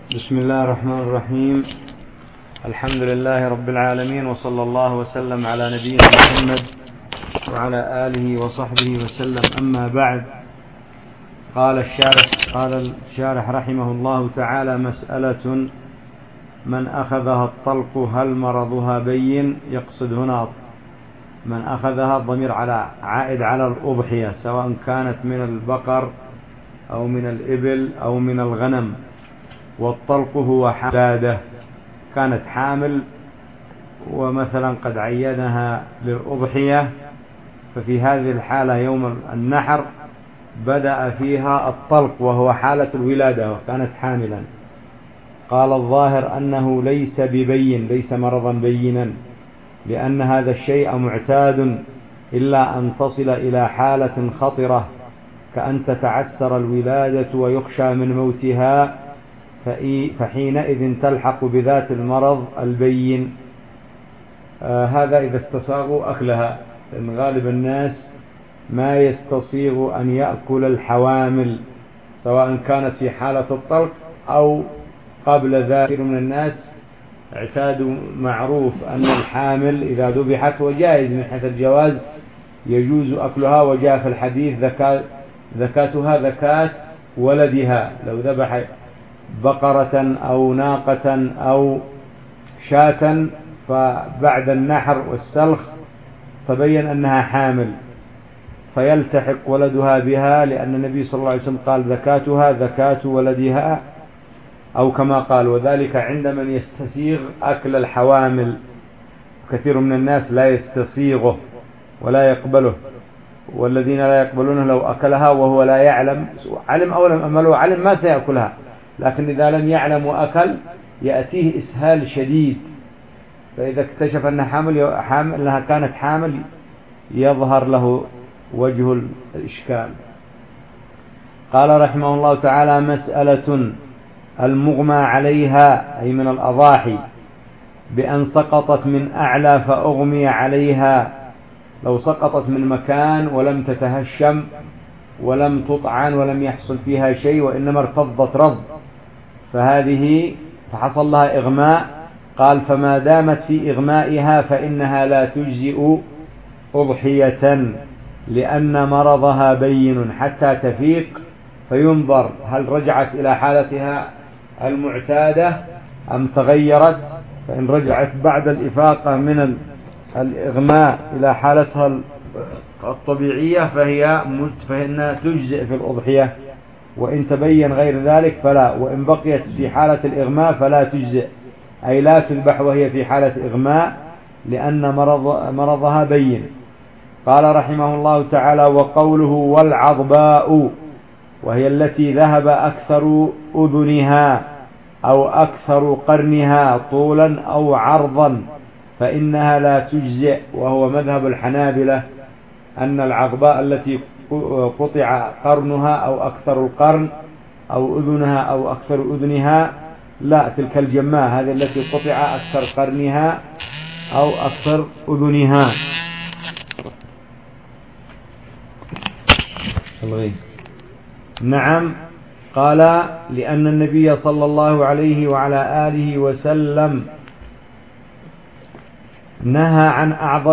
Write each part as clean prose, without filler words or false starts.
بسم الله الرحمن الرحيم. الحمد لله رب العالمين، وصلى الله وسلم على نبينا محمد وعلى آله وصحبه وسلم. أما بعد، قال الشارح رحمه الله تعالى: مسألة من أخذها الطلق هل مرضها بين؟ يقصد هنا من أخذها الضمير عائد على الأضحية، سواء كانت من البقر أو من الإبل أو من الغنم. والطلق هو حادة كانت حامل ومثلا قد عينها للأضحية، ففي هذه الحالة يوم النحر بدأ فيها الطلق وهو حالة الولادة وكانت حاملا. قال الظاهر أنه ليس ببين، ليس مرضا بينا، لأن هذا الشيء معتاد، إلا أن تصل إلى حالة خطرة كأن تتعسر الولادة ويخشى من موتها، فحينئذ تلحق بذات المرض البين. هذا إذا استصاغوا أكلها، لأن غالب الناس ما يستصيغ أن يأكل الحوامل، سواء كانت في حالة الطلق أو قبل ذلك. من الناس اعتاد معروف أن الحامل إذا ذبحت، وجائز من حيث الجواز، يجوز أكلها، وجاء في الحديث ذكاتها ذكاة ولدها. لو ذبح بقرة أو ناقة أو شاة فبعد النحر والسلخ تبين أنها حامل، فيلتحق ولدها بها، لأن النبي صلى الله عليه وسلم قال: ذكاتها ذكاة ولدها، أو كما قال. وذلك عند من يستسيغ أكل الحوامل. كثير من الناس لا يستسيغه ولا يقبله، والذين لا يقبلونه لو أكلها وهو لا يعلم، علم أو لم أمله، علم ما سيأكلها، لكن إذا لم يعلم وأكل يأتيه إسهال شديد، فإذا اكتشف أنها حامل أنها كانت حامل يظهر له وجه الإشكال. قال رحمه الله تعالى: مسألة المغمى عليها، أي من الأضاحي، بأن سقطت من أعلى فأغمي عليها. لو سقطت من مكان ولم تتهشم ولم تطعن ولم يحصل فيها شيء، وإنما ارتضت رض، فحصل لها إغماء. قال: فما دامت في إغمائها فإنها لا تجزئ أضحية، لأن مرضها بين حتى تفيق، فينظر هل رجعت إلى حالتها المعتادة أم تغيرت. فإن رجعت بعد الإفاقة من الإغماء إلى حالتها الطبيعية فإنها تجزئ في الأضحية، وإن تبين غير ذلك فلا. وإن بقيت في حالة الإغماء فلا تجزئ، أي لا تذبح وهي في حالة إغماء، لأن مرضها بين. قال رحمه الله تعالى: وقوله والعضباء، وهي التي ذهب أكثر أذنها أو أكثر قرنها طولا أو عرضا، فإنها لا تجزئ. وهو مذهب الحنابلة أن العضباء التي قطع قرنها أو أكثر القرن أو أذنها أو أكثر أذنها، لا، تلك الجماء هذه التي قطع أكثر قرنها أو أكثر أذنها. نعم. قال: لأن النبي صلى الله عليه وعلى آله وسلم نهى عن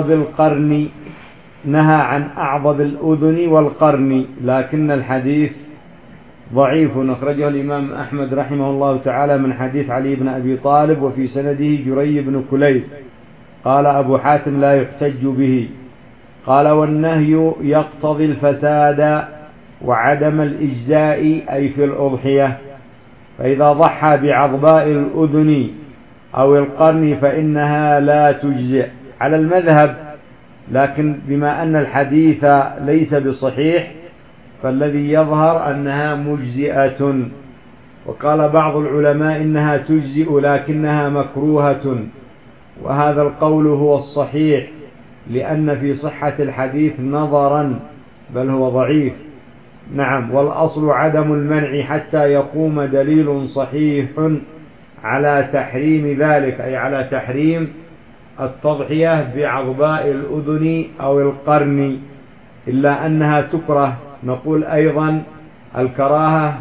أعضب الأذن والقرن، لكن الحديث ضعيف. أخرجه الإمام أحمد رحمه الله تعالى من حديث علي بن أبي طالب، وفي سنده جري بن كليب. قال أبو حاتم: لا يحتج به. قال: والنهي يقتضي الفساد وعدم الإجزاء، أي في الأضحية. فإذا ضحى بعضباء الأذن أو القرن فإنها لا تجزئ على المذهب، لكن بما أن الحديث ليس بصحيح فالذي يظهر أنها مجزئة. وقال بعض العلماء إنها تجزئ لكنها مكروهة، وهذا القول هو الصحيح، لأن في صحة الحديث نظرا، بل هو ضعيف. نعم. والأصل عدم المنع حتى يقوم دليل صحيح على تحريم ذلك، أي على تحريم التضحية بعضباء الأذن أو القرن، إلا أنها تكره. نقول أيضا الكراهة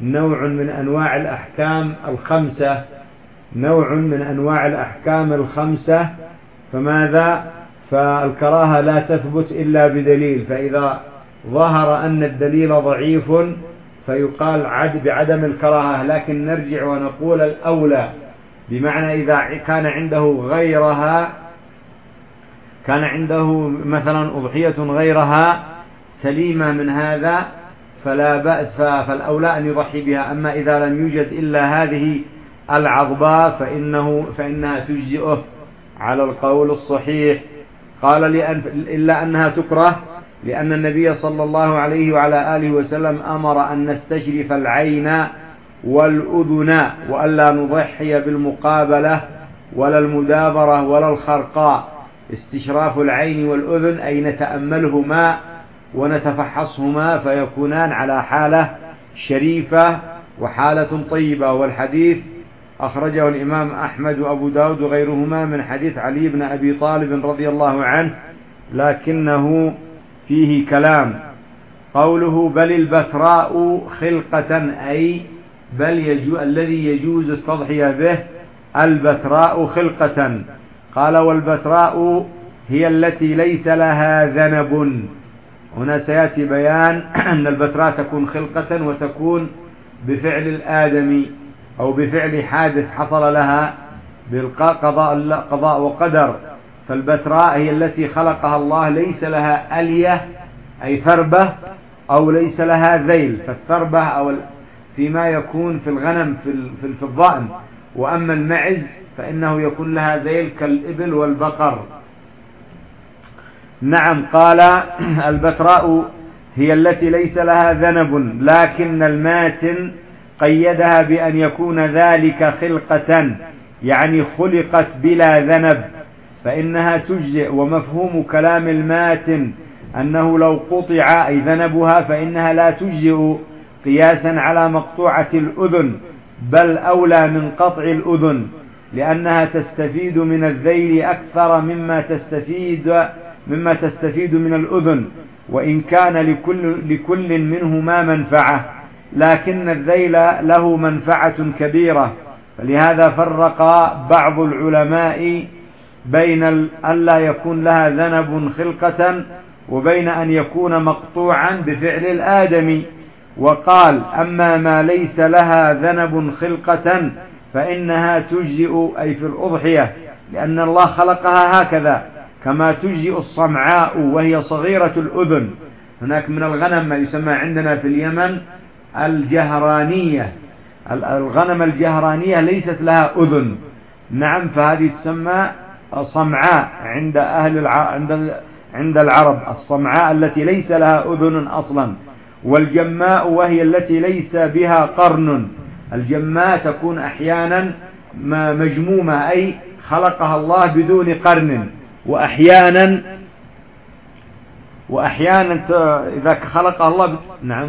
نوع من أنواع الأحكام الخمسة، نوع من أنواع الأحكام الخمسة. فماذا؟ فالكراهة لا تثبت إلا بدليل، فإذا ظهر أن الدليل ضعيف فيقال بعدم الكراهة، لكن نرجع ونقول الأولى، بمعنى إذا كان عنده غيرها، كان عنده مثلا أضحية غيرها سليمة من هذا فلا بأس، فالأولى أن يضحي بها. أما إذا لم يوجد إلا هذه العضباء فإنها تجزئه على القول الصحيح. قال إلا أنها تكره لأن النبي صلى الله عليه وعلى آله وسلم أمر أن نستشرف العين والأذن، وألا نضحي بالمقابلة ولا المدابرة ولا الخرقاء. استشراف العين والأذن أي نتأملهما ونتفحصهما فيكونان على حالة شريفة وحالة طيبة. والحديث أخرجه الإمام أحمد وأبو داود وغيرهما من حديث علي بن أبي طالب رضي الله عنه، لكنه فيه كلام. قوله بل البتراء خلقة، أي الذي يجوز التضحية به البتراء خلقة. قال والبتراء هي التي ليس لها ذنب. هنا سيأتي بيان أن البتراء تكون خلقة وتكون بفعل الآدمي أو بفعل حادث حصل لها بالقضاء وقدر. فالبتراء هي التي خلقها الله ليس لها ألية أي ثربة أو ليس لها ذيل. فالثربة أو فيما يكون في الغنم في الضأن، وأما المعز فإنه يكون لها ذيل كالإبل والبقر. نعم. قال البتراء هي التي ليس لها ذنب، لكن الماتن قيدها بأن يكون ذلك خلقة، يعني خلقت بلا ذنب فإنها تجزئ. ومفهوم كلام الماتن أنه لو قطع أي ذنبها فإنها لا تجزئ، قياسا على مقطوعة الأذن، بل أولى من قطع الأذن، لأنها تستفيد من الذيل أكثر مما تستفيد من الأذن، وإن كان لكل منهما منفعة، لكن الذيل له منفعة كبيرة. فلهذا فرق بعض العلماء بين أن لا يكون لها ذنب خلقة وبين أن يكون مقطوعا بفعل الآدمي. وقال أما ما ليس لها ذنب خلقة فإنها تجزئ أي في الأضحية، لأن الله خلقها هكذا، كما تجزئ الصمعاء وهي صغيرة الأذن. هناك من الغنم ما يسمى عندنا في اليمن الجهرانية، الغنم الجهرانية ليست لها أذن. نعم. فهذه تسمى صمعاء عند العرب، الصمعاء التي ليس لها أذن أصلا. والجماء وهي التي ليس بها قرن. الجماء تكون أحيانا مجمومة أي خلقها الله بدون قرن، وأحيانا إذا خلقها الله نعم،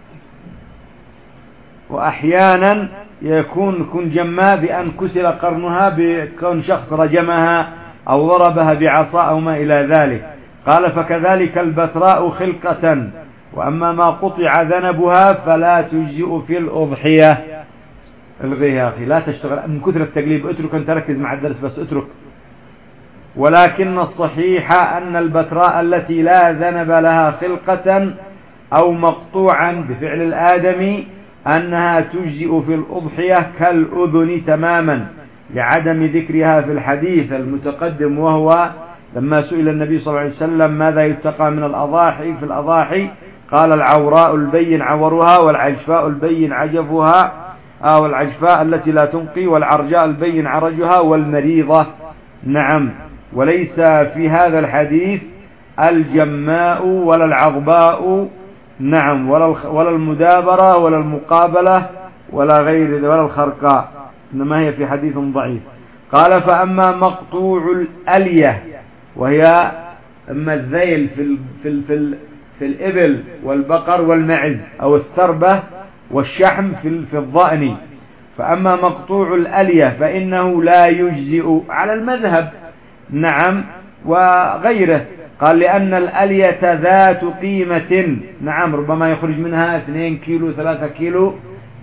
وأحيانا يكون جماء بأن كسر قرنها بكون شخص رجمها أو ضربها بعصا أو ما إلى ذلك. قال فكذلك البتراء خلقة، وأما ما قطع ذنبها فلا تجزئ في الأضحية. الغي يا أخي، لا تشتغل من كثر التقليب، اترك أن تركز مع الدرس بس اترك. ولكن الصحيح أن البتراء التي لا ذنب لها خلقة أو مقطوعا بفعل الآدمي أنها تجزئ في الأضحية كالأذن تماما، لعدم ذكرها في الحديث المتقدم، وهو لما سئل النبي صلى الله عليه وسلم ماذا يتقى من الأضاحي في الأضاحي قال العوراء البين عورها، والعجفاء البين عجفها، والعجفاء التي لا تنقي، والعرجاء البين عرجها، والمريضة. نعم. وليس في هذا الحديث الجماء ولا العضباء، نعم، ولا المدابرة ولا المقابلة ولا غير ولا الخرقاء، إنما هي في حديث ضعيف. قال فأما مقطوع الألية، وهي أما الذيل في الإبل والبقر والمعز، أو الثربة والشحم في الضأن. فأما مقطوع الألية فإنه لا يجزئ على المذهب، نعم، وغيره. قال لأن الألية ذات قيمة، نعم، ربما يخرج منها 2 كيلو 3 كيلو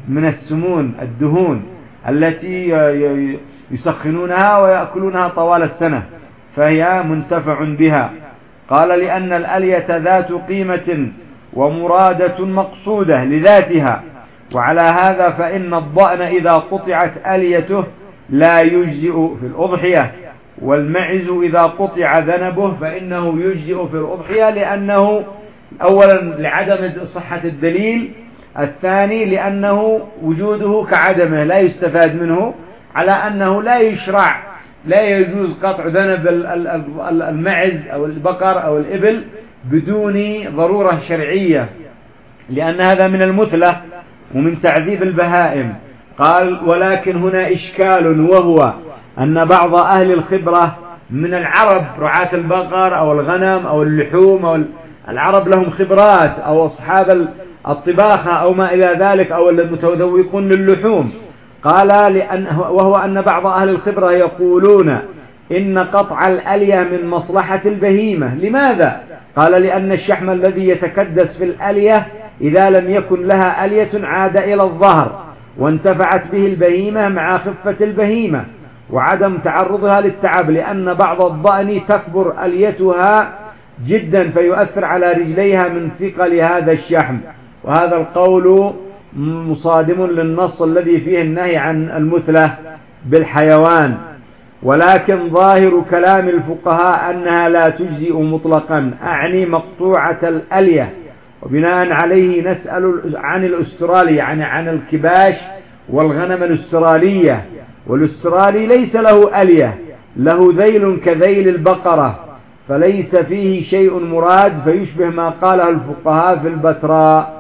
من السمون الدهون التي يسخنونها ويأكلونها طوال السنة، فهي منتفع بها. قال لأن الألية ذات قيمة ومرادة مقصودة لذاتها، وعلى هذا فإن الضأن إذا قطعت أليته لا يجزئ في الأضحية، والمعز إذا قطع ذنبه فإنه يجزئ في الأضحية، لأنه أولا لعدم صحة الدليل، الثاني لأنه وجوده كعدمه لا يستفاد منه، على أنه لا يجوز قطع ذنب المعز أو البقر أو الإبل بدون ضرورة شرعية، لأن هذا من المثلة ومن تعذيب البهائم. قال ولكن هنا إشكال، وهو أن بعض أهل الخبرة من العرب رعاة البقر أو الغنم أو اللحوم، أو العرب لهم خبرات، أو أصحاب الطباخة أو ما إلى ذلك، أو المتذوقون للحوم. قال وهو أن بعض أهل الخبرة يقولون إن قطع الألية من مصلحة البهيمة. لماذا؟ قال لأن الشحم الذي يتكدس في الألية إذا لم يكن لها ألية عاد إلى الظهر، وانتفعت به البهيمة مع خفة البهيمة وعدم تعرضها للتعب، لأن بعض الضأن تكبر أليتها جدا فيؤثر على رجليها من ثقل هذا الشحم. وهذا القول مصادم للنص الذي فيه النهي عن المثلة بالحيوان. ولكن ظاهر كلام الفقهاء أنها لا تجزئ مطلقا، أعني مقطوعة الألية. وبناء عليه نسأل عن الأسترالي، يعني عن الكباش والغنم الأسترالية. والأسترالي ليس له ألية، له ذيل كذيل البقرة، فليس فيه شيء مراد، فيشبه ما قاله الفقهاء في البتراء.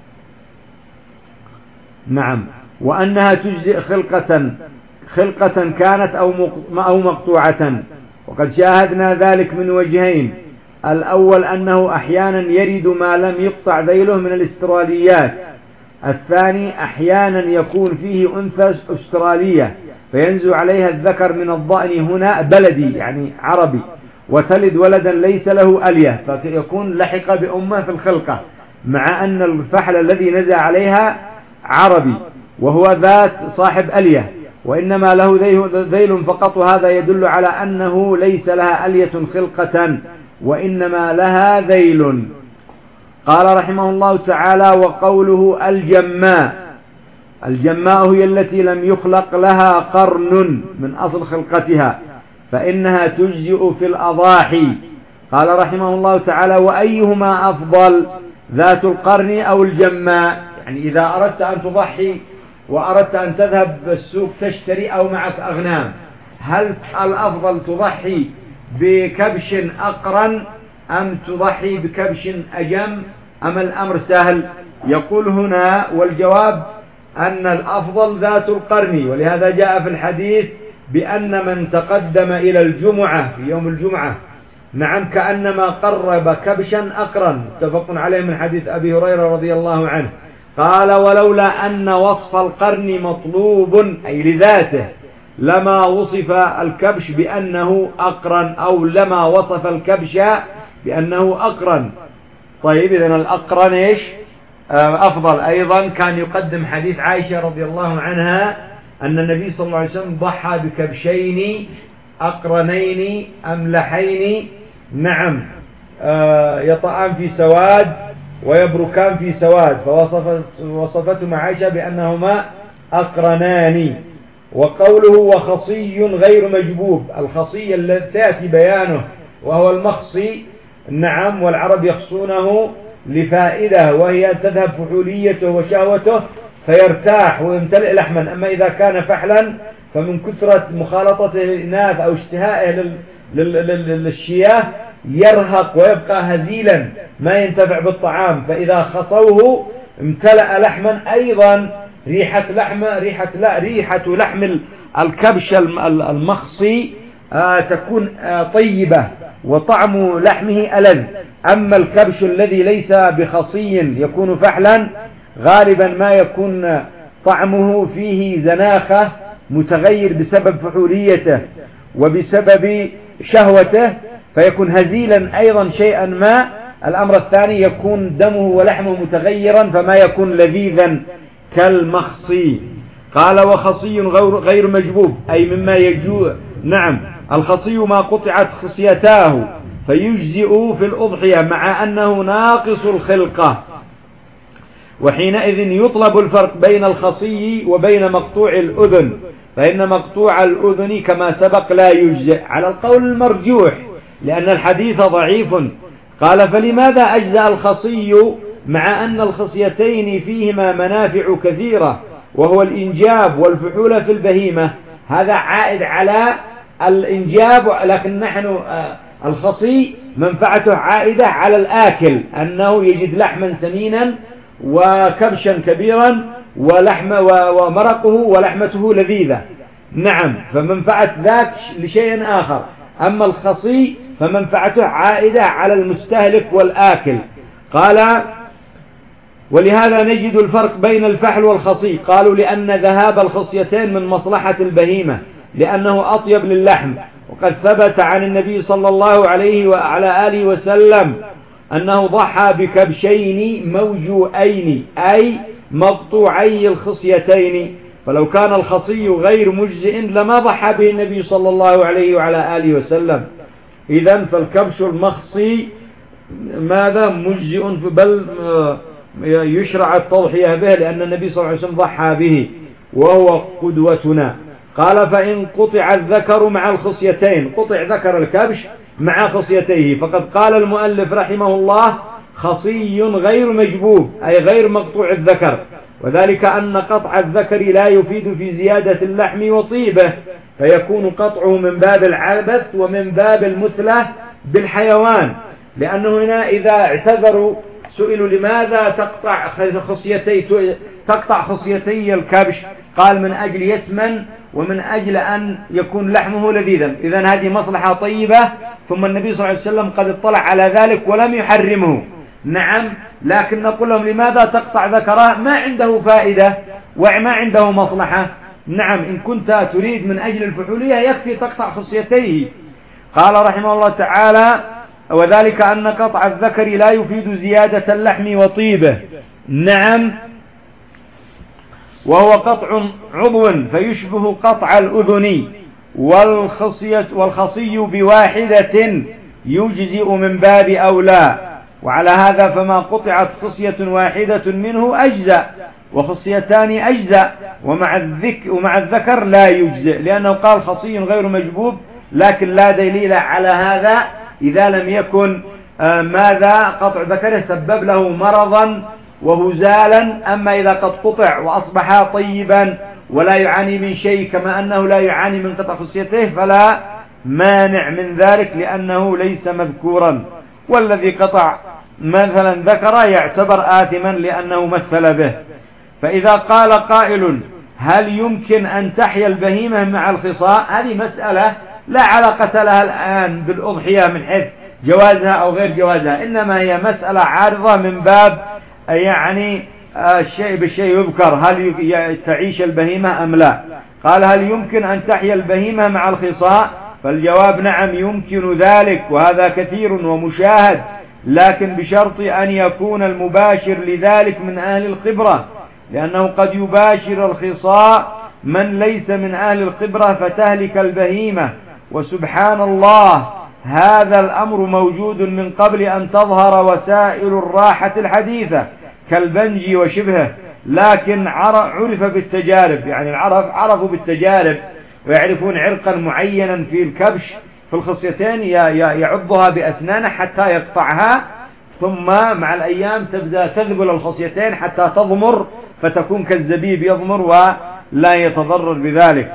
نعم. وأنها تجزئ خلقة كانت أو مقطوعة، وقد شاهدنا ذلك من وجهين: الأول أنه أحيانا يرد ما لم يقطع ذيله من الاستراليات، الثاني أحيانا يكون فيه أنثى أسترالية فينزو عليها الذكر من الضأن هنا بلدي يعني عربي، وتلد ولدا ليس له ألية، فيكون لحق بأمه في الخلقة، مع أن الفحل الذي نزع عليها عربي وهو ذات صاحب ألية، وإنما له ذيل فقط. وهذا يدل على أنه ليس لها ألية خلقة، وإنما لها ذيل. قال رحمه الله تعالى: وقوله الجماء هي التي لم يخلق لها قرن من أصل خلقتها، فإنها تجزئ في الأضاحي. قال رحمه الله تعالى: وأيهما أفضل، ذات القرن أو الجماء؟ يعني إذا أردت أن تضحي وأردت أن تذهب بالسوق تشتري أو معك أغنام، هل الأفضل تضحي بكبش أقرن أم تضحي بكبش أجم، أم الأمر سهل؟ يقول هنا: والجواب أن الأفضل ذات القرن، ولهذا جاء في الحديث بأن من تقدم إلى الجمعة في يوم الجمعة نعم كأنما قرب كبشا أقرن، متفق عليه من حديث أبي هريرة رضي الله عنه. قال: ولولا أن وصف القرن مطلوب أي لذاته لما وصف الكبش بأنه أقرن، أو لما وصف الكبش بأنه أقرن. طيب، إذن الأقرن إيش أفضل؟ أيضا كان يقدم حديث عائشة رضي الله عنها أن النبي صلى الله عليه وسلم ضحى بكبشين أقرنين أملحين نعم يطعان في سواد ويبركان في سواد، فوصفتهما عائشة بأنهما أقرنان. وقوله: وخصي غير مجبوب، الخصي الذي سيأتي بيانه وهو المخصي نعم، والعرب يخصونه لفائدة، وهي تذهب فحوليته وشهوته فيرتاح ويمتلئ لحما. أما إذا كان فحلا فمن كثرة مخالطته للإناث أو اشتهائه للشياه يرهق ويبقى هزيلا ما ينتفع بالطعام، فإذا خصوه امتلأ لحما. أيضا ريحة لحم الكبش المخصي تكون طيبة وطعم لحمه ألذ. أما الكبش الذي ليس بخصي يكون فحلا غالبا ما يكون طعمه فيه زناخة متغير بسبب فحوليته وبسبب شهوته، فيكون هزيلا أيضا شيئا ما. الأمر الثاني يكون دمه ولحمه متغيرا فما يكون لذيذا كالمخصي. قال وخصي غير مجبوب أي مما يجوء. نعم الخصي ما قطعت خصيتاه فيجزئ في الأضحية مع أنه ناقص الخلقة، وحينئذ يطلب الفرق بين الخصي وبين مقطوع الأذن، فإن مقطوع الأذن كما سبق لا يجزئ على القول المرجوح لأن الحديث ضعيف. قال فلماذا أجزأ الخصي مع أن الخصيتين فيهما منافع كثيرة وهو الإنجاب والفحول في البهيمة؟ هذا عائد على الإنجاب، لكن نحن الخصي منفعته عائدة على الآكل، أنه يجد لحما سمينا وكبشا كبيرا ومرقه ولحمته لذيذة. نعم فمنفعة ذاك لشيء آخر. أما الخصي فمنفعته عائدة على المستهلك والآكل. قال ولهذا نجد الفرق بين الفحل والخصي. قالوا لأن ذهاب الخصيتين من مصلحة البهيمة لأنه أطيب للحم، وقد ثبت عن النبي صلى الله عليه وعلى آله وسلم أنه ضحى بكبشين موجوئين أي مقطوعي الخصيتين، فلو كان الخصي غير مجزئ لما ضحى به النبي صلى الله عليه وعلى آله وسلم. إذن فالكبش المخصي ماذا مجزئ، بل يشرع التضحية به لأن النبي صلى الله عليه وسلم ضحى به وهو قدوتنا. قال فإن قطع الذكر مع الخصيتين، قطع ذكر الكبش مع خصيتيه، فقد قال المؤلف رحمه الله خصي غير مجبوب أي غير مقطوع الذكر، وذلك أن قطع الذكر لا يفيد في زيادة اللحم وطيبه، فيكون قطعه من باب العبث ومن باب المثلة بالحيوان. لأنه هنا إذا اعتذروا سئلوا لماذا تقطع خصيتي الكبش، قال من أجل يسمن ومن أجل أن يكون لحمه لذيذا. إذن هذه مصلحة طيبة، ثم النبي صلى الله عليه وسلم قد اطلع على ذلك ولم يحرمه. نعم لكن نقول لهم لماذا تقطع ذكره؟ ما عنده فائدة وما عنده مصلحة. نعم إن كنت تريد من أجل الفحولية يكفي تقطع خصيتيه. قال رحمه الله تعالى وذلك أن قطع الذكر لا يفيد زيادة اللحم وطيبه. نعم وهو قطع عضو فيشبه قطع الأذن، والخصي بواحدة يجزئ من باب أولى، وعلى هذا فما قطعت خصية واحدة منه أجزأ وخصيتان أجزأ، ومع الذكر لا يجزئ، لأنه قال خصي غير مجبوب، لكن لا دليل على هذا إذا لم يكن ماذا قطع ذكره سبب له مرضا وهزالا. أما إذا قد قطع وأصبح طيبا ولا يعاني من شيء كما أنه لا يعاني من قطع خصيته فلا مانع من ذلك لأنه ليس مذكورا. والذي قطع مثلا ذكره يعتبر آثما لأنه مثل به. فإذا قال قائل هل يمكن أن تحيا البهيمة مع الخصاء؟ هذه مسألة لا علاقة لها الآن بالأضحية من حيث جوازها أو غير جوازها، إنما هي مسألة عارضة من باب يعني الشيء بالشيء يذكر، هل تعيش البهيمة أم لا. قال هل يمكن أن تحيا البهيمة مع الخصاء؟ فالجواب نعم يمكن ذلك، وهذا كثير ومشاهد، لكن بشرط أن يكون المباشر لذلك من أهل الخبرة، لأنه قد يباشر الخصاء من ليس من أهل الخبرة فتهلك البهيمة. وسبحان الله هذا الأمر موجود من قبل أن تظهر وسائل الراحة الحديثة كالبنج وشبهه، لكن عرف بالتجارب، يعني العرب عرفوا بالتجارب ويعرفون عرقا معينا في الكبش في الخصيتين يعضها بأسنانه حتى يقطعها، ثم مع الأيام تبدأ تذبل الخصيتين حتى تضمر فتكون كالزبيب يضمر ولا يتضرر بذلك.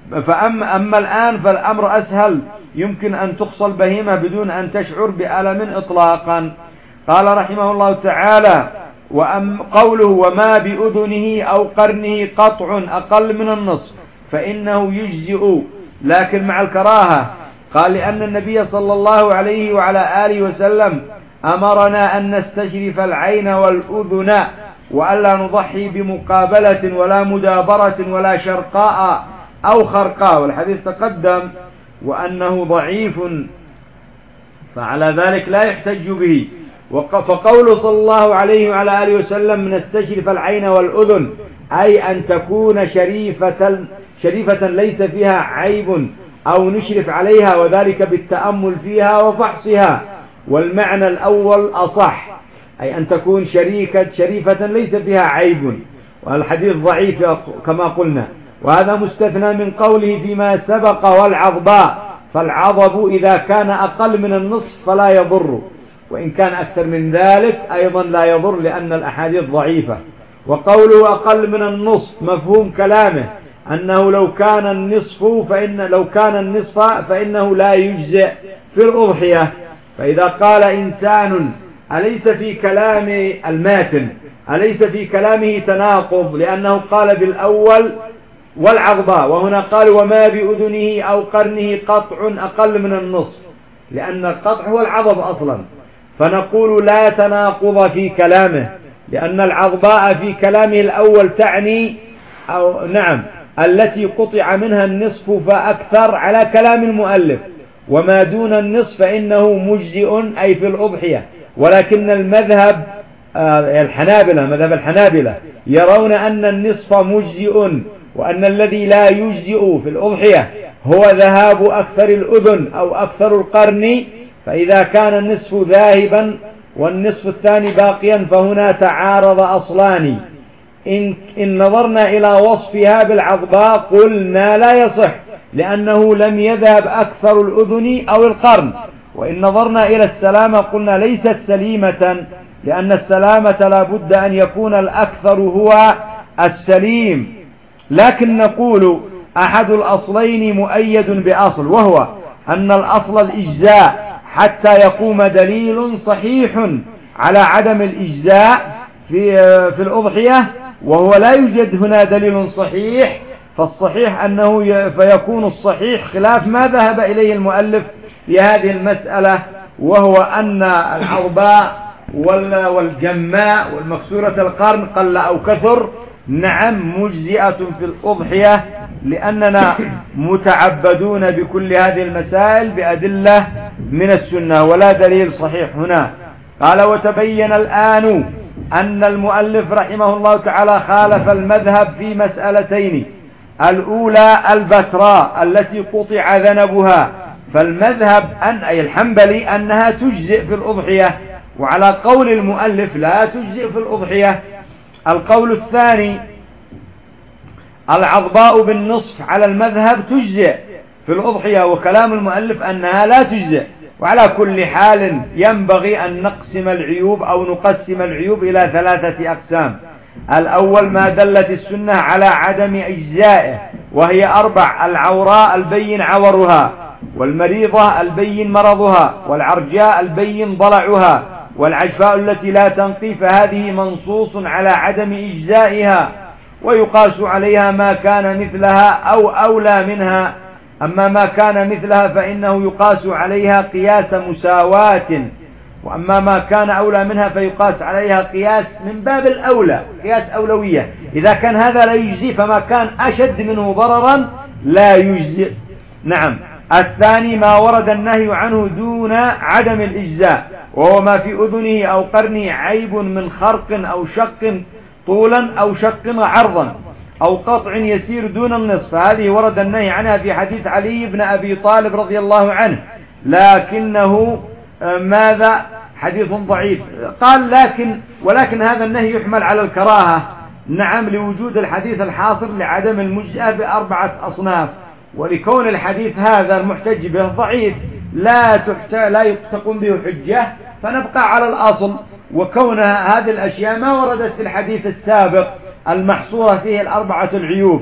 أما الآن فالأمر أسهل، يمكن أن تخصى البهيمة بدون أن تشعر بألم إطلاقا. قال رحمه الله تعالى قوله وما بأذنه أو قرنه قطع أقل من النصف فإنه يجزئ لكن مع الكراهة. قال لأن النبي صلى الله عليه وعلى آله وسلم أمرنا أن نستشرف العين والأذن وألا نضحي بمقابلة ولا مدابرة ولا شرقاء أو خرقاء، والحديث تقدم وأنه ضعيف فعلى ذلك لا يحتج به. فقوله صلى الله عليه وعلى آله وسلم نستشرف العين والأذن، أي أن تكون شريفة ليس فيها عيب، أو نشرف عليها، وذلك بالتأمل فيها وفحصها. والمعنى الأول أصح، أي أن تكون شريفة ليس فيها عيب، والحديث ضعيف كما قلنا. وهذا مستثنى من قوله فيما سبق والعضباء، فالعضب إذا كان أقل من النصف فلا يضر، وإن كان أكثر من ذلك أيضا لا يضر، لأن الأحاديث ضعيفة. وقوله أقل من النصف مفهوم كلامه أنه لو كان النصف فإنه لا يجزئ في الأضحية. فإذا قال إنسان أليس في كلام الماتن، أليس في كلامه تناقض، لأنه قال بالأول والعضباء، وهنا قال وما بأذنه أو قرنه قطع أقل من النصف، لأن القطع هو العضب أصلا. فنقول لا تناقض في كلامه، لأن العضباء في كلامه الأول تعني التي قطع منها النصف فأكثر على كلام المؤلف، وما دون النصف فإنه مجزئ أي في الأضحية. ولكن المذهب مذهب الحنابلة يرون أن النصف مجزئ، وأن الذي لا يجزئ في الأضحية هو ذهاب أكثر الأذن أو أكثر القرن. فإذا كان النصف ذاهبا والنصف الثاني باقيا فهنا تعارض أصلان. إن نظرنا إلى وصفها بالعضباء قلنا لا يصح، لأنه لم يذهب أكثر الأذن أو القرن. وإن نظرنا إلى السلامة قلنا ليست سليمة، لأن السلامة لا بد أن يكون الأكثر هو السليم. لكن نقول أحد الأصلين مؤيد بأصل، وهو أن الأصل الإجزاء حتى يقوم دليل صحيح على عدم الإجزاء في الأضحية، وهو لا يوجد هنا دليل صحيح. فالصحيح أنه فيكون الصحيح خلاف ما ذهب إليه المؤلف في هذه المسألة، وهو أن العضباء والجماء والمكسورة القرن قل أو كثر مجزئة في الأضحية، لأننا متعبدون بكل هذه المسائل بأدلة من السنة ولا دليل صحيح هنا. قال وتبين الآن أن المؤلف رحمه الله تعالى خالف المذهب في مسألتين: الأولى البتراء التي قطع ذنبها، فالمذهب أي الحنبلي أنها تجزئ في الأضحية، وعلى قول المؤلف لا تجزئ في الأضحية. القول الثاني العضباء بالنصف على المذهب تجزئ في الأضحية، وكلام المؤلف أنها لا تجزئ. وعلى كل حال ينبغي أن نقسم العيوب إلى 3 أقسام. الأول ما دلت السنة على عدم إجزائه، وهي 4: العوراء البين عورها، والمريضة البين مرضها، والعرجاء البين ضلعها، والعجفاء التي لا تنقي، فهذه منصوص على عدم إجزائها، ويقاس عليها ما كان مثلها أو أولى منها. أما ما كان مثلها فإنه يقاس عليها قياس مساواة، وأما ما كان أولى منها فيقاس عليها قياس من باب الأولى، قياس أولوية. إذا كان هذا لا يجزي فما كان أشد منه ضررا لا يجزي. الثاني ما ورد النهي عنه دون عدم الإجزاء، وهو ما في أذنه أو قرنه عيب من خرق أو شق طولا أو شق عرضا أو قطع يسير دون النصف، هذه ورد النهي عنها في حديث علي بن أبي طالب رضي الله عنه، لكنه حديث ضعيف. قال ولكن هذا النهي يحمل على الكراهة، لوجود الحديث الحاصل لعدم المجزئة ب4 أصناف، ولكون الحديث هذا المحتج به ضعيف لا تقوم به حجة، فنبقى على الأصل، وكون هذه الأشياء ما وردت في الحديث السابق المحصورة فيه 4 العيوب.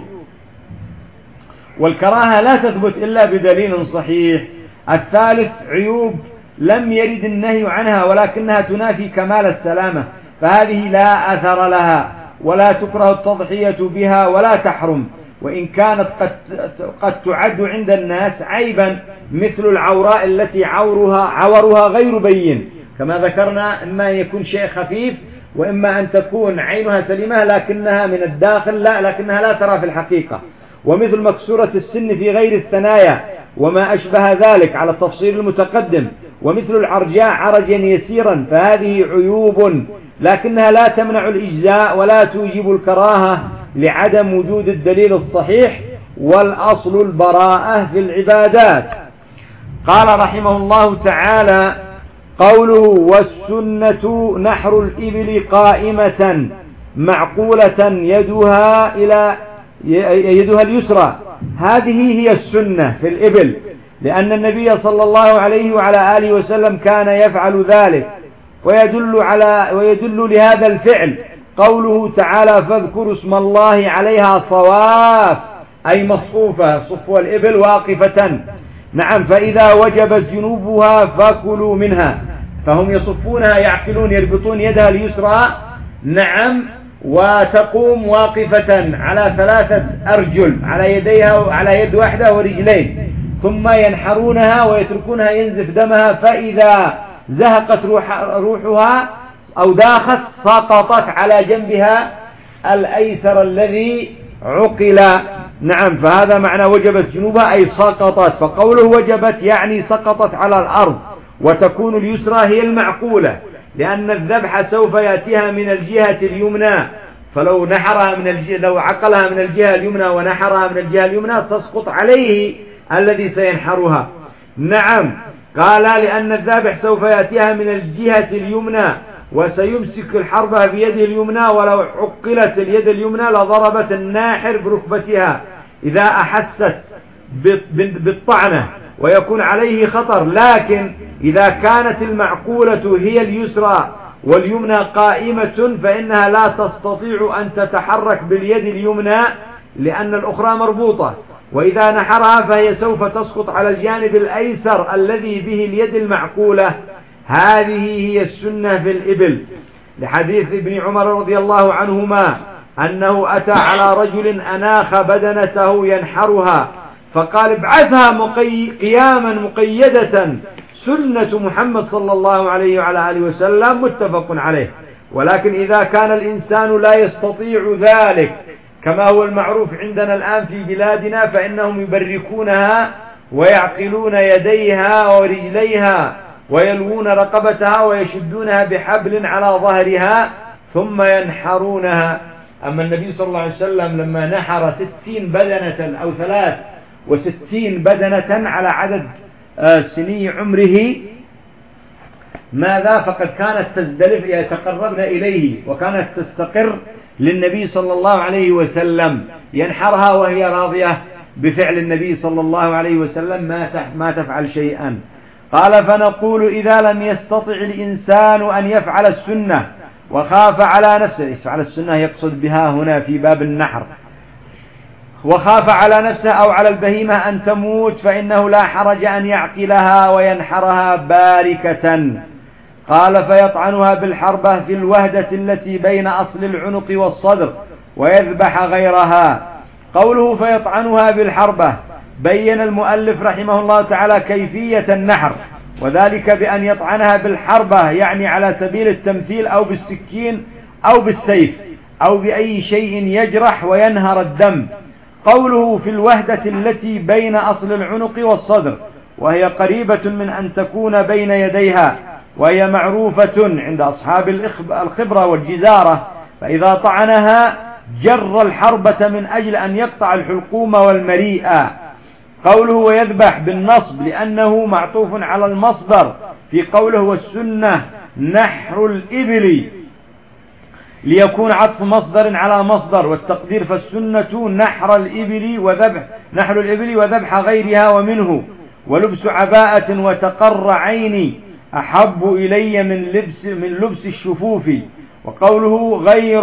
والكراهة لا تثبت إلا بدليل صحيح. الثالث عيوب لم يرد النهي عنها ولكنها تنافي كمال السلامة، فهذه لا أثر لها، ولا تكره التضحية بها ولا تحرم، وإن كانت قد تعد عند الناس عيبا، مثل العوراء التي عورها غير بين كما ذكرنا، إما أن يكون شيء خفيف، وإما أن تكون عينها سليمة لكنها من الداخل لكنها لا ترى في الحقيقة، ومثل مكسورة السن في غير الثنايا وما أشبه ذلك على التفصيل المتقدم، ومثل العرجاء عرجا يسيرا، فهذه عيوب لكنها لا تمنع الإجزاء ولا توجب الكراهة لعدم وجود الدليل الصحيح، والأصل البراءة في العبادات. قال رحمه الله تعالى: قوله: والسنة نحر الإبل قائمة معقولة يدها اليسرى. هذه هي السنة في الإبل، لأن النبي صلى الله عليه وعلى آله وسلم كان يفعل ذلك، ويدل لهذا الفعل قوله تعالى: فاذكروا اسم الله عليها صواف، أي مصفوفة، صفوا الإبل واقفة. نعم، فإذا وجبت جنوبها فكلوا منها. فهم يصفونها، يعقلون، يربطون يدها اليسرى، نعم، وتقوم واقفة على 3 أرجل، على يديها، على يد واحدة ورجلين، ثم ينحرونها ويتركونها ينزف دمها، فإذا زهقت روحها أو داخت سقطت على جنبها الأيسر الذي عقل. نعم، فهذا معنى وجبت جنوبها، أي سقطت. فقوله وجبت يعني سقطت على الأرض، وتكون اليسرى هي المعقولة، لأن الذبح سوف يأتيها من الجهة اليمنى، فلو نحرها لو عقلها من الجهة اليمنى ونحرها من الجهة اليمنى تسقط عليه الذي سينحرها. نعم، قال: لأن الذابح سوف يأتيها من الجهة اليمنى، وسيمسك الحربة بيده اليمنى، ولو عقلت اليد اليمنى لضربت الناحر بركبتها إذا أحست بالطعنة، ويكون عليه خطر. لكن إذا كانت المعقولة هي اليسرى واليمنى قائمة، فإنها لا تستطيع أن تتحرك باليد اليمنى لأن الأخرى مربوطة، وإذا نحرها فهي سوف تسقط على الجانب الأيسر الذي به اليد المعقولة. هذه هي السنة في الإبل، لحديث ابن عمر رضي الله عنهما أنه أتى على رجل أناخ بدنته ينحرها، فقال: ابعثها قياما مقيدة، سنة محمد صلى الله عليه وعلى آله وسلم، متفق عليه. ولكن إذا كان الإنسان لا يستطيع ذلك كما هو المعروف عندنا الآن في بلادنا، فإنهم يبركونها ويعقلون يديها ورجليها ويلوون رقبتها ويشدونها بحبل على ظهرها ثم ينحرونها. أما النبي صلى الله عليه وسلم لما نحر 60 بدنة أو 63 بدنة على عدد سني عمره، ماذا؟ فقد كانت تزدلف يتقربن إليه، وكانت تستقر للنبي صلى الله عليه وسلم، ينحرها وهي راضية بفعل النبي صلى الله عليه وسلم، ما تفعل شيئا. قال: فنقول: إذا لم يستطع الإنسان أن يفعل السنة وخاف على نفسه، يفعل السنة يقصد بها هنا في باب النحر، وخاف على نفسه أو على البهيمة أن تموت، فإنه لا حرج أن يعقلها وينحرها باركة. قال: فيطعنها بالحربة في الوهدة التي بين أصل العنق والصدر ويذبح غيرها. قوله فيطعنها بالحربة، بين المؤلف رحمه الله تعالى كيفية النحر، وذلك بأن يطعنها بالحربة، يعني على سبيل التمثيل، أو بالسكين أو بالسيف أو بأي شيء يجرح وينهر الدم. قوله في الوهدة التي بين أصل العنق والصدر، وهي قريبة من أن تكون بين يديها، وهي معروفة عند أصحاب الخبرة والجزارة، فإذا طعنها جر الحربة من أجل أن يقطع الحلقوم والمريئة. قوله ويذبح بالنصب لأنه معطوف على المصدر في قوله والسنة نحر الإبل، ليكون عطف مصدر على مصدر، والتقدير فالسنة نحر الإبل وذبح غيرها ومنه، ولبس عباءة وتقر عيني أحب إلي من لبس الشفوف. وقوله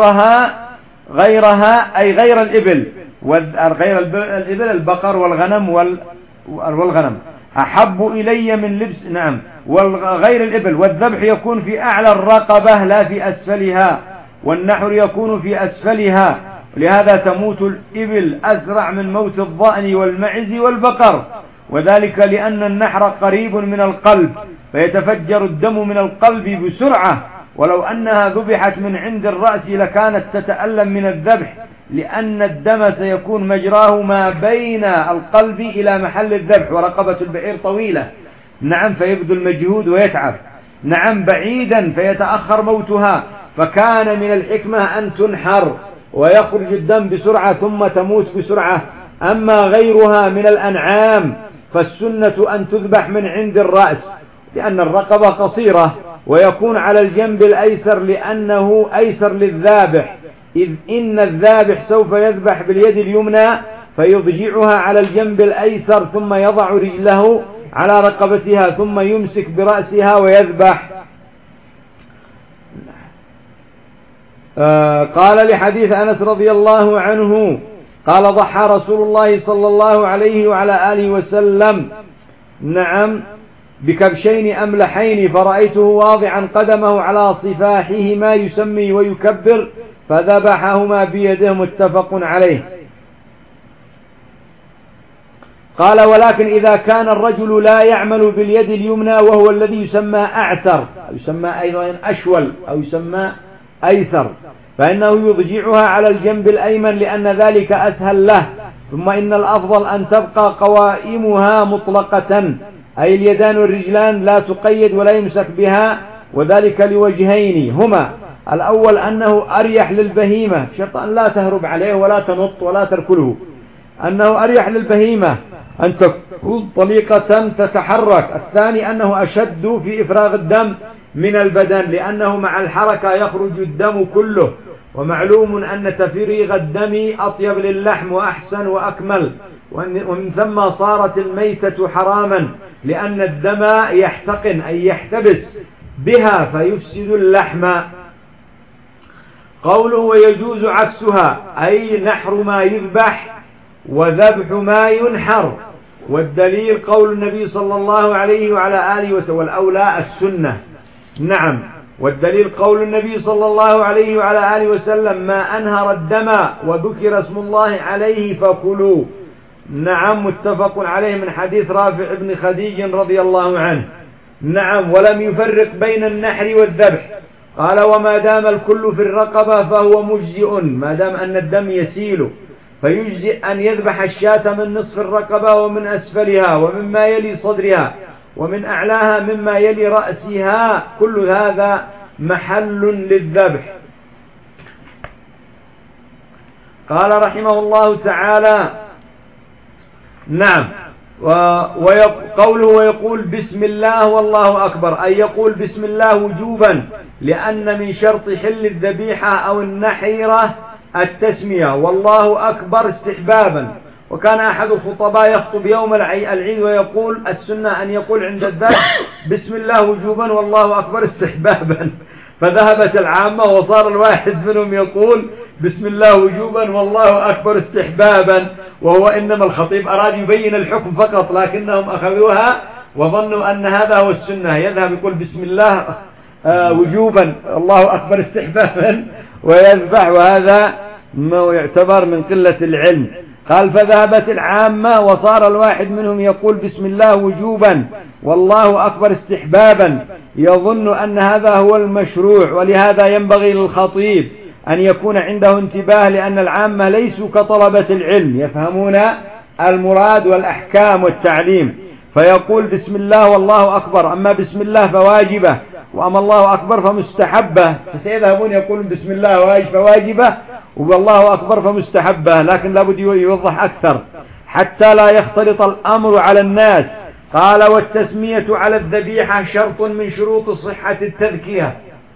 غيرها أي غير الإبل، غير الإبل البقر والغنم أحب إلي من لبس، نعم، وغير الإبل. والذبح يكون في أعلى الرقبة لا في أسفلها، والنحر يكون في أسفلها، لهذا تموت الإبل أسرع من موت الضأن والمعز والبقر، وذلك لأن النحر قريب من القلب، فيتفجر الدم من القلب بسرعة، ولو أنها ذبحت من عند الرأس لكانت تتألم من الذبح، لأن الدم سيكون مجراه ما بين القلب إلى محل الذبح، ورقبة البعير طويلة، نعم فيبذل مجهود ويتعب، نعم بعيدا فيتأخر موتها، فكان من الحكمة أن تنحر ويخرج الدم بسرعة ثم تموت بسرعة. أما غيرها من الأنعام فالسنة أن تذبح من عند الرأس، لأن الرقبة قصيرة، ويكون على الجنب الأيسر لأنه أيسر للذابح، إذ إن الذابح سوف يذبح باليد اليمنى فيضجعها على الجنب الأيسر ثم يضع رجله على رقبتها ثم يمسك برأسها ويذبح. قال لحديث أنس رضي الله عنه قال ضحى رسول الله صلى الله عليه وعلى آله وسلم نعم بكبشين أملحين، فرأيته واضعا قدمه على صفاحهما يسمي ويكبر فذبحهما بيده، متفق عليه. قال ولكن إذا كان الرجل لا يعمل باليد اليمنى وهو الذي يسمى أعسر أو يسمى أيضا أشول أو يسمى أيسر، فإنه يضجعها على الجنب الأيمن لأن ذلك أسهل له. ثم إن الأفضل أن تبقى قوائمها مطلقة، أي اليدان والرجلان لا تقيد ولا يمسك بها، وذلك لوجهين هما: الأول أنه أريح للبهيمة، شرط أن لا تهرب عليه ولا تنط ولا تركله، أنه أريح للبهيمة أن تكون طليقة تتحرك. الثاني أنه أشد في إفراغ الدم من البدن، لأنه مع الحركة يخرج الدم كله، ومعلوم أن تفريغ الدم أطيب للحم وأحسن وأكمل، ومن ثم صارت الميتة حراما، لأن الدم يحتقن أي يحتبس بها فيفسد اللحم. قوله ويجوز عكسها، أي نحر ما يذبح وذبح ما ينحر، والدليل قول النبي صلى الله عليه وعلى آله وسلم، والأولى السنة. نعم، والدليل قول النبي صلى الله عليه وعلى آله وسلم: ما أنهر الدم وذكر اسم الله عليه فكلوا. نعم، متفق عليه من حديث رافع بن خديج رضي الله عنه. نعم، ولم يفرق بين النحر والذبح، قال: وما دام الكل في الرقبة فهو مجزئ، ما دام أن الدم يسيل، فيجزئ أن يذبح الشاة من نصف الرقبة ومن أسفلها ومما يلي صدرها ومن أعلاها مما يلي رأسها، كل هذا محل للذبح. قال رحمه الله تعالى: نعم، وقوله ويقول بسم الله والله أكبر، أي يقول بسم الله وجوبا، لأن من شرط حل الذبيحة أو النحيرة التسمية، والله أكبر استحبابا. وكان أحد الخطباء يخطب يوم العيد ويقول: السنة أن يقول عند الذبح بسم الله وجوبا والله أكبر استحبابا، فذهبت العامة وصار الواحد منهم يقول بسم الله وجوبا والله أكبر استحبابا، وهو إنما الخطيب أراد يبين الحكم فقط، لكنهم أخذوها وظنوا أن هذا هو السنة، يذهب يقول بسم الله وجوبا الله أكبر استحبابا ويذبح، وهذا ما يعتبر من قلة العلم. قال: فذهبت العامة وصار الواحد منهم يقول بسم الله وجوبا والله أكبر استحبابا، يظن أن هذا هو المشروع، ولهذا ينبغي للخطيب أن يكون عنده انتباه، لأن العامة ليسوا كطلبة العلم يفهمون المراد والأحكام والتعليم، فيقول بسم الله والله أكبر، أما بسم الله فواجبة، وأما الله أكبر فمستحبة، فسيذهبون يقولون بسم الله فواجبة والله أكبر فمستحبة، لكن لابد يوضح أكثر حتى لا يختلط الأمر على الناس. قال: والتسمية على الذبيحة شرط من شروط صحة التذكية.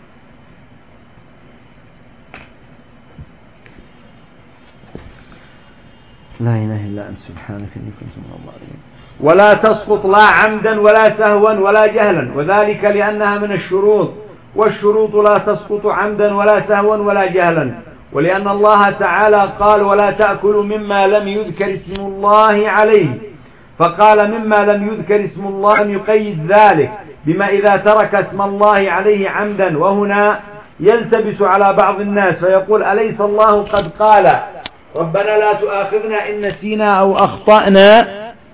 لا إله إلا أنت سبحانك إني كنت من الظالمين. ولا تسقط لا عمدا ولا سهوا ولا جهلا، وذلك لأنها من الشروط، والشروط لا تسقط عمدا ولا سهوا ولا جهلا، ولأن الله تعالى قال: ولا تأكلوا مما لم يذكر اسم الله عليه، فقال مما لم يذكر اسم الله، لم يقيد ذلك بما إذا ترك اسم الله عليه عمدا. وهنا يلتبس على بعض الناس فيقول: أليس الله قد قال ربنا لا تؤاخذنا إن نسينا أو أخطأنا؟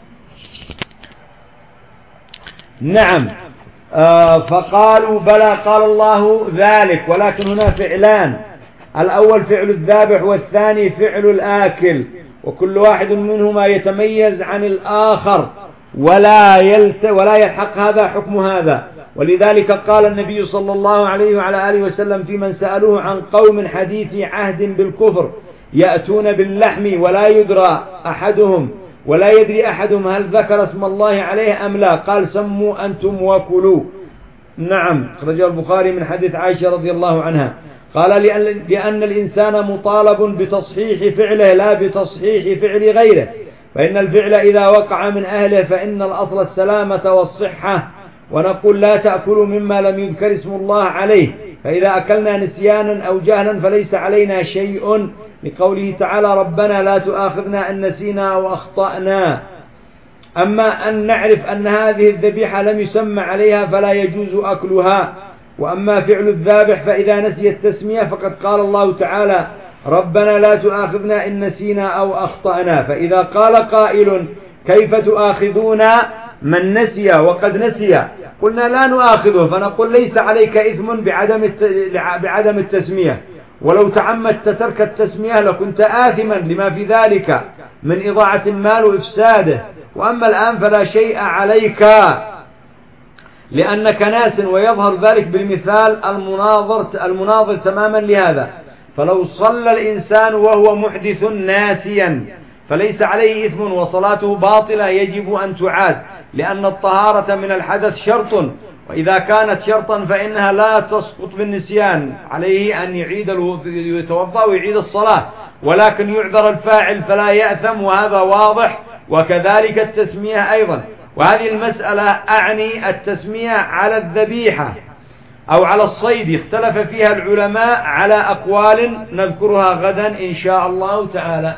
نعم، فقالوا بلى قال الله ذلك، ولكن هنا فعلان، الأول فعل الذابح والثاني فعل الآكل، وكل واحد منهما يتميز عن الآخر، ولا يلحق هذا حكم هذا. ولذلك قال النبي صلى الله عليه وعلى آله وسلم في من سألوه عن قوم حديثي عهد بالكفر يأتون باللحم ولا يدري أحدهم هل ذكر اسم الله عليه أم لا، قال سموا أنتم وكلوا. نعم، أخرجه البخاري من حديث عائشة رضي الله عنها. قال لأن الإنسان مطالب بتصحيح فعله لا بتصحيح فعل غيره، فإن الفعل إذا وقع من أهله فإن الأصل السلامة والصحة. ونقول لا تأكلوا مما لم يذكر اسم الله عليه، فإذا أكلنا نسيانا أو جهلا فليس علينا شيء، لقوله تعالى ربنا لا تؤاخذنا إن نسينا أو أخطأنا. أما أن نعرف أن هذه الذبيحة لم يسمى عليها فلا يجوز أكلها. وأما فعل الذابح فإذا نسي التسمية فقد قال الله تعالى ربنا لا تؤاخذنا إن نسينا أو أخطأنا. فإذا قال قائل كيف تؤاخذون من نسي وقد نسي، قلنا لا نؤاخذه، فنقول ليس عليك إثم بعدم التسمية، ولو تعمدت ترك التسمية لكنت آثما لما في ذلك من إضاعة المال وإفساده. وأما الآن فلا شيء عليك لأنك ناس، ويظهر ذلك بالمثال المناظر تماما لهذا. فلو صلى الإنسان وهو محدث ناسيا فليس عليه إثم وصلاته باطلة يجب أن تعاد، لأن الطهارة من الحدث شرط، وإذا كانت شرطا فإنها لا تسقط بالنسيان، عليه أن يتوضأ ويعيد الصلاة، ولكن يعذر الفاعل فلا يأثم، وهذا واضح. وكذلك التسمية أيضا. وهذه المسألة أعني التسمية على الذبيحة أو على الصيد اختلف فيها العلماء على أقوال نذكرها غدا إن شاء الله تعالى.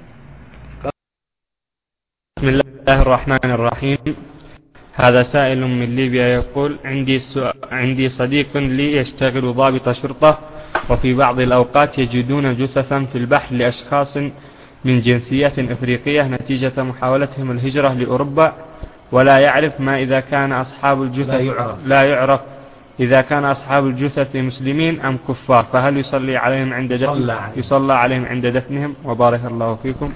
بسم الله الرحمن الرحيم. هذا سائل من ليبيا يقول عندي صديق لي يشتغل ضابط شرطة، وفي بعض الأوقات يجدون جثثا في البحر لأشخاص من جنسيات إفريقية نتيجة محاولتهم الهجرة لأوروبا، ولا يعرف ما إذا كان أصحاب الجثث لا يعرف إذا كان أصحاب الجثث مسلمين أم كفار، فهل يصلى عليهم عند دفنهم؟ وبارك الله فيكم.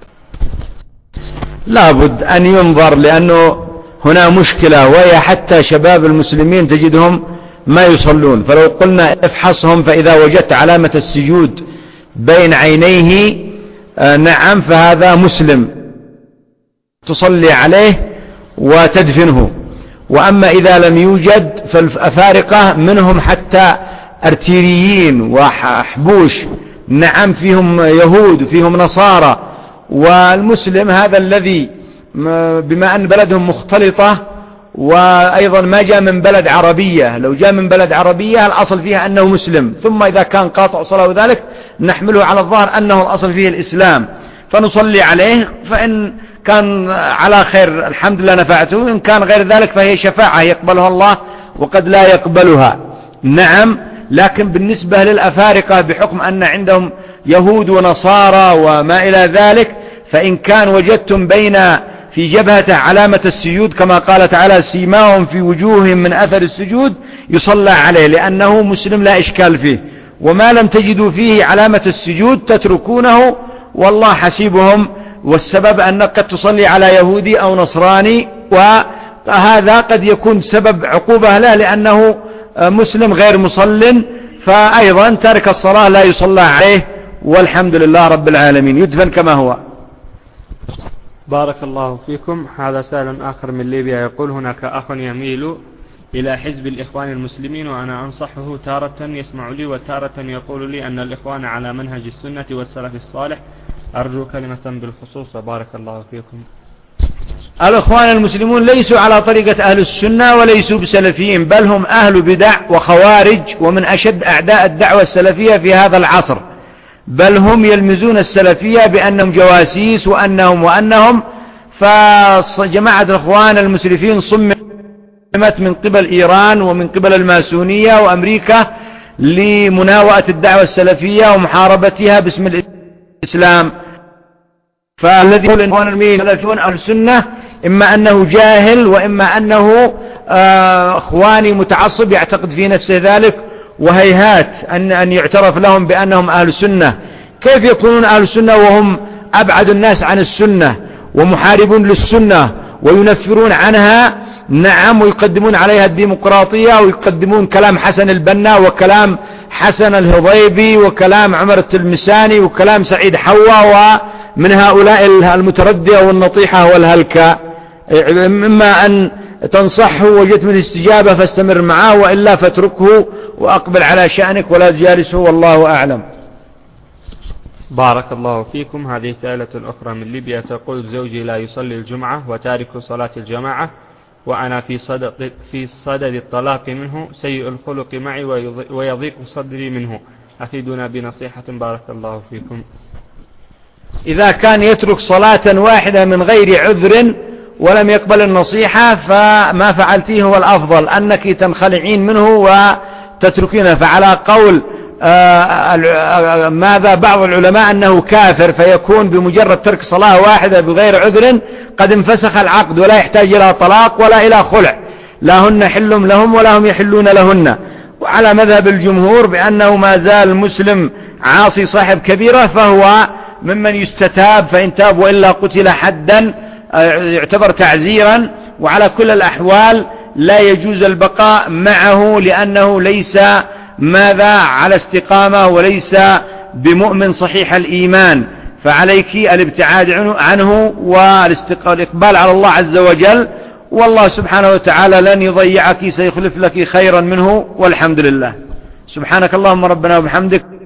لابد أن ينظر، لأنه هنا مشكلة، وهي حتى شباب المسلمين تجدهم ما يصلون. فلو قلنا افحصهم فإذا وجدت علامة السجود بين عينيه نعم فهذا مسلم، تصلي عليه وتدفنه. وأما إذا لم يوجد فالأفارقة منهم حتى أرتيريين وحبوش، نعم فيهم يهود فيهم نصارى. والمسلم هذا الذي بما أن بلدهم مختلطة، وأيضا ما جاء من بلد عربية، لو جاء من بلد عربية الأصل فيها أنه مسلم، ثم إذا كان قاطع صلاة وذلك نحمله على الظاهر أنه الأصل فيه الإسلام، فنصلي عليه، فإن كان على خير الحمد لله نفعته، إن كان غير ذلك فهي شفاعة يقبلها الله وقد لا يقبلها. نعم، لكن بالنسبة للأفارقة بحكم أن عندهم يهود ونصارى وما إلى ذلك، فإن كان وجدتم في جبهته علامة السجود كما قال تعالى سيماهم في وجوههم من أثر السجود، يصلى عليه لأنه مسلم لا إشكال فيه. وما لم تجدوا فيه علامة السجود تتركونه والله حسيبهم، والسبب أنك قد تصلي على يهودي أو نصراني، وهذا قد يكون سبب عقوبة له لأنه مسلم غير مصل، فأيضا ترك الصلاة لا يصلى عليه، والحمد لله رب العالمين، يدفن كما هو. بارك الله فيكم. هذا سائل آخر من ليبيا يقول هناك أخ يميل إلى حزب الإخوان المسلمين، وأنا أنصحه تارة يسمع لي وتارة يقول لي أن الإخوان على منهج السنة والسلف الصالح. أرجو كلمة بالخصوص. بارك الله فيكم. الإخوان المسلمون ليسوا على طريقة أهل السنة وليسوا بسلفيين، بل هم أهل بدع وخوارج، ومن أشد أعداء الدعوة السلفية في هذا العصر، بل هم يلمزون السلفية بأنهم جواسيس وأنهم فجماعة الإخوان المسلمين صممت من قبل إيران ومن قبل الماسونية وأمريكا لمناوئة الدعوة السلفية ومحاربتها باسم الإسلام. فالذي يقول الإخوان المسلمون أهل السنة إما أنه جاهل، وإما أنه إخواني متعصب يعتقد في نفسه ذلك، وهيهات أن يعترف لهم بأنهم أهل السنة. كيف يكونون أهل السنة وهم أبعد الناس عن السنة ومحاربون للسنة وينفرون عنها، نعم، ويقدمون عليها الديمقراطية، ويقدمون كلام حسن البنا وكلام حسن الهضيبي وكلام عمر التلمساني وكلام سعيد حوا، ومن هؤلاء المتردية والنطيحة والهلكة. إما أن تنصحه وجدت من استجابة فاستمر معه، وإلا فاتركه وأقبل على شأنك ولا تجالسه، والله أعلم. بارك الله فيكم. هذه سائلة أخرى من ليبيا تقول: زوجي لا يصلي الجمعة وتارك صلاة الجماعة، وأنا في صدد الطلاق منه، سيء الخلق معي ويضيق صدري منه، أفيدنا بنصيحة بارك الله فيكم. إذا كان يترك صلاة واحدة من غير عذر ولم يقبل النصيحة، فما فعلتيه هو الأفضل، أنك تنخلعين منه وتتركينه. فعلى قول ماذا بعض العلماء أنه كافر، فيكون بمجرد ترك صلاة واحدة بغير عذر قد انفسخ العقد، ولا يحتاج إلى طلاق ولا إلى خلع، لا هن حل لهم ولا هم يحلون لهن. وعلى مذهب الجمهور بأنه ما زال المسلم عاصي صاحب كبيرة، فهو ممن يستتاب، فإن تاب وإلا قتل حدا، يعتبر تعزيرا. وعلى كل الأحوال لا يجوز البقاء معه، لأنه ليس على استقامة، وليس بمؤمن صحيح الإيمان، فعليك الابتعاد عنه والإقبال على الله عز وجل، والله سبحانه وتعالى لن يضيعك، سيخلف لك خيرا منه، والحمد لله. سبحانك اللهم ربنا وبحمدك.